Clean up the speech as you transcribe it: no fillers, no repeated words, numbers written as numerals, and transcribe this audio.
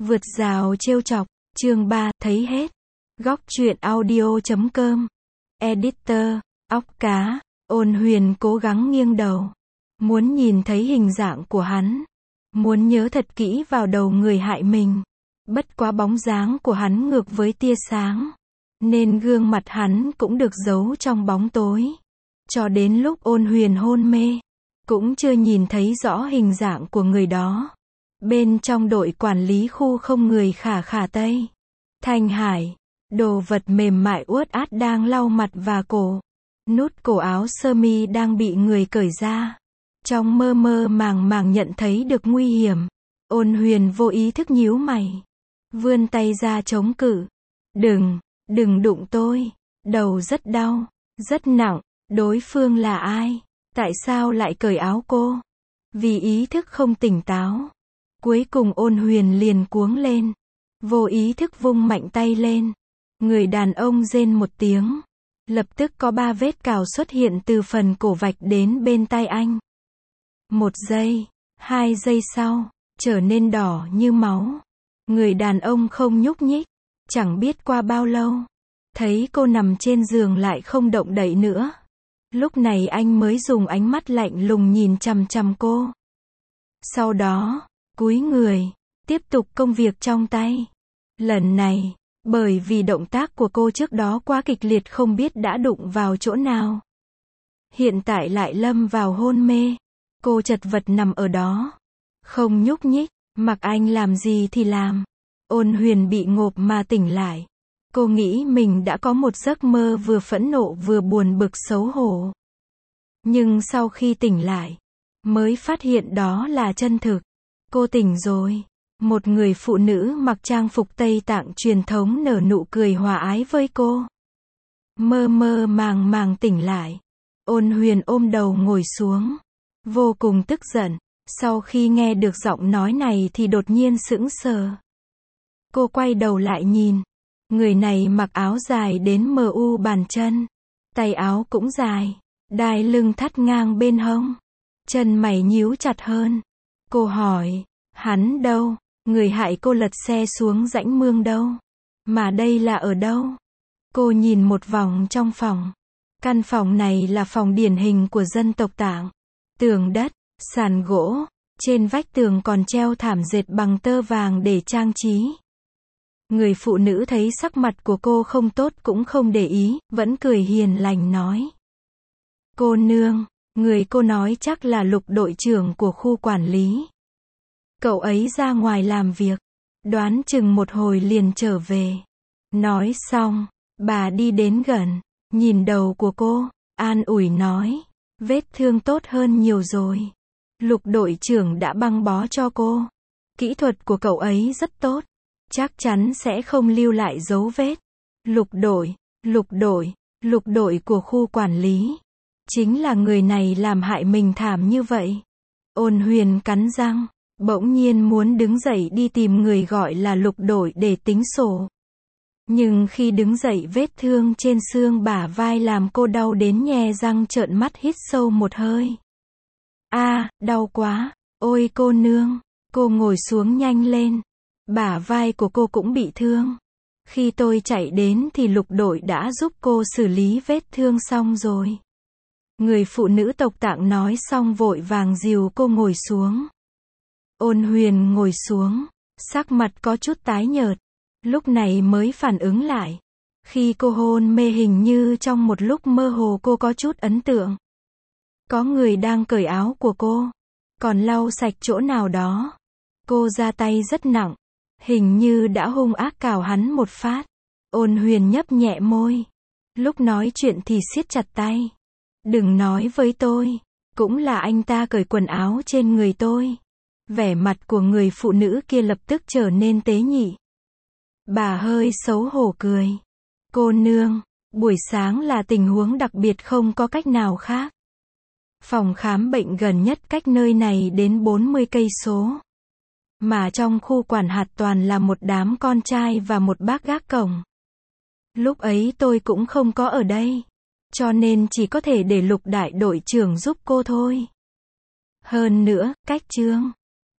Vượt rào trêu chọc, chương 3, thấy hết. Góc truyện audio.com. Editor, óc cá, Ôn Huyền cố gắng nghiêng đầu. Muốn nhìn thấy hình dạng của hắn. Muốn nhớ thật kỹ vào đầu người hại mình. Bất quá bóng dáng của hắn ngược với tia sáng. Nên gương mặt hắn cũng được giấu trong bóng tối. Cho đến lúc Ôn Huyền hôn mê. Cũng chưa nhìn thấy rõ hình dạng của người đó. Bên trong đội quản lý khu không người khả Tây. Thanh Hải. Đồ vật mềm mại uất át đang lau mặt và cổ. Nút cổ áo sơ mi đang bị người cởi ra. Trong mơ màng nhận thấy được nguy hiểm. Ôn Huyền vô ý thức nhíu mày. Vươn tay ra chống cự. Đừng đụng tôi. Đầu rất đau. Rất nặng. Đối phương là ai? Tại sao lại cởi áo cô? Vì ý thức không tỉnh táo. Cuối cùng Ôn Huyền liền cuống lên. Vô ý thức vung mạnh tay lên. Người đàn ông rên một tiếng. Lập tức có 3 vết cào xuất hiện từ phần cổ vạch đến bên tai anh. 1 giây, 2 giây sau, trở nên đỏ như máu. Người đàn ông không nhúc nhích. Chẳng biết qua bao lâu. Thấy cô nằm trên giường lại không động đậy nữa. Lúc này anh mới dùng ánh mắt lạnh lùng nhìn chằm chằm cô. Sau đó, cúi người, tiếp tục công việc trong tay. Lần này, bởi vì động tác của cô trước đó quá kịch liệt không biết đã đụng vào chỗ nào. Hiện tại lại lâm vào hôn mê. Cô chật vật nằm ở đó. Không nhúc nhích, mặc anh làm gì thì làm. Ôn Huyền bị ngộp mà tỉnh lại. Cô nghĩ mình đã có một giấc mơ vừa phẫn nộ vừa buồn bực xấu hổ. Nhưng sau khi tỉnh lại, mới phát hiện đó là chân thực. Cô tỉnh rồi. Một người phụ nữ mặc trang phục Tây Tạng truyền thống nở nụ cười hòa ái với cô. Mơ màng tỉnh lại. Ôn Huyền ôm đầu ngồi xuống. Vô cùng tức giận. Sau khi nghe được giọng nói này thì đột nhiên sững sờ. Cô quay đầu lại nhìn. Người này mặc áo dài đến mu bàn chân. Tay áo cũng dài. Đai lưng thắt ngang bên hông. Chân mày nhíu chặt hơn. Cô hỏi. Hắn đâu? Người hại cô lật xe xuống rãnh mương đâu? Mà đây là ở đâu? Cô nhìn một vòng trong phòng. Căn phòng này là phòng điển hình của dân tộc Tạng. Tường đất, sàn gỗ. Trên vách tường còn treo thảm dệt bằng tơ vàng để trang trí. Người phụ nữ thấy sắc mặt của cô không tốt cũng không để ý, vẫn cười hiền lành nói. Cô nương, người cô nói chắc là Lục đội trưởng của khu quản lý. Cậu ấy ra ngoài làm việc, đoán chừng một hồi liền trở về. Nói xong, bà đi đến gần, nhìn đầu của cô, an ủi nói, vết thương tốt hơn nhiều rồi. Lục đội trưởng đã băng bó cho cô. Kỹ thuật của cậu ấy rất tốt, chắc chắn sẽ không lưu lại dấu vết. Lục đội của khu quản lý. Chính là người này làm hại mình thảm như vậy. Ôn Huyền cắn răng. Bỗng nhiên muốn đứng dậy đi tìm người gọi là Lục đội để tính sổ. Nhưng khi đứng dậy vết thương trên xương bả vai làm cô đau đến nhe răng trợn mắt hít sâu một hơi. Đau quá, ôi cô nương, cô ngồi xuống nhanh lên. Bả vai của cô cũng bị thương. Khi tôi chạy đến thì Lục đội đã giúp cô xử lý vết thương xong rồi. Người phụ nữ tộc Tạng nói xong vội vàng dìu cô ngồi xuống. Ôn Huyền ngồi xuống, sắc mặt có chút tái nhợt. Lúc này mới phản ứng lại. Khi cô hôn mê hình như trong một lúc mơ hồ cô có chút ấn tượng. Có người đang cởi áo của cô, còn lau sạch chỗ nào đó. Cô ra tay rất nặng, hình như đã hung ác cào hắn một phát. Ôn Huyền nhấp nhẹ môi. Lúc nói chuyện thì siết chặt tay. Đừng nói với tôi, cũng là anh ta cởi quần áo trên người tôi. Vẻ mặt của người phụ nữ kia lập tức trở nên tế nhị. Bà hơi xấu hổ cười. Cô nương, buổi sáng là tình huống đặc biệt không có cách nào khác. Phòng khám bệnh gần nhất cách nơi này đến 40 cây số. Mà trong khu quản hạt toàn là một đám con trai và một bác gác cổng. Lúc ấy tôi cũng không có ở đây. Cho nên chỉ có thể để Lục đại đội trưởng giúp cô thôi. Hơn nữa, cách Trương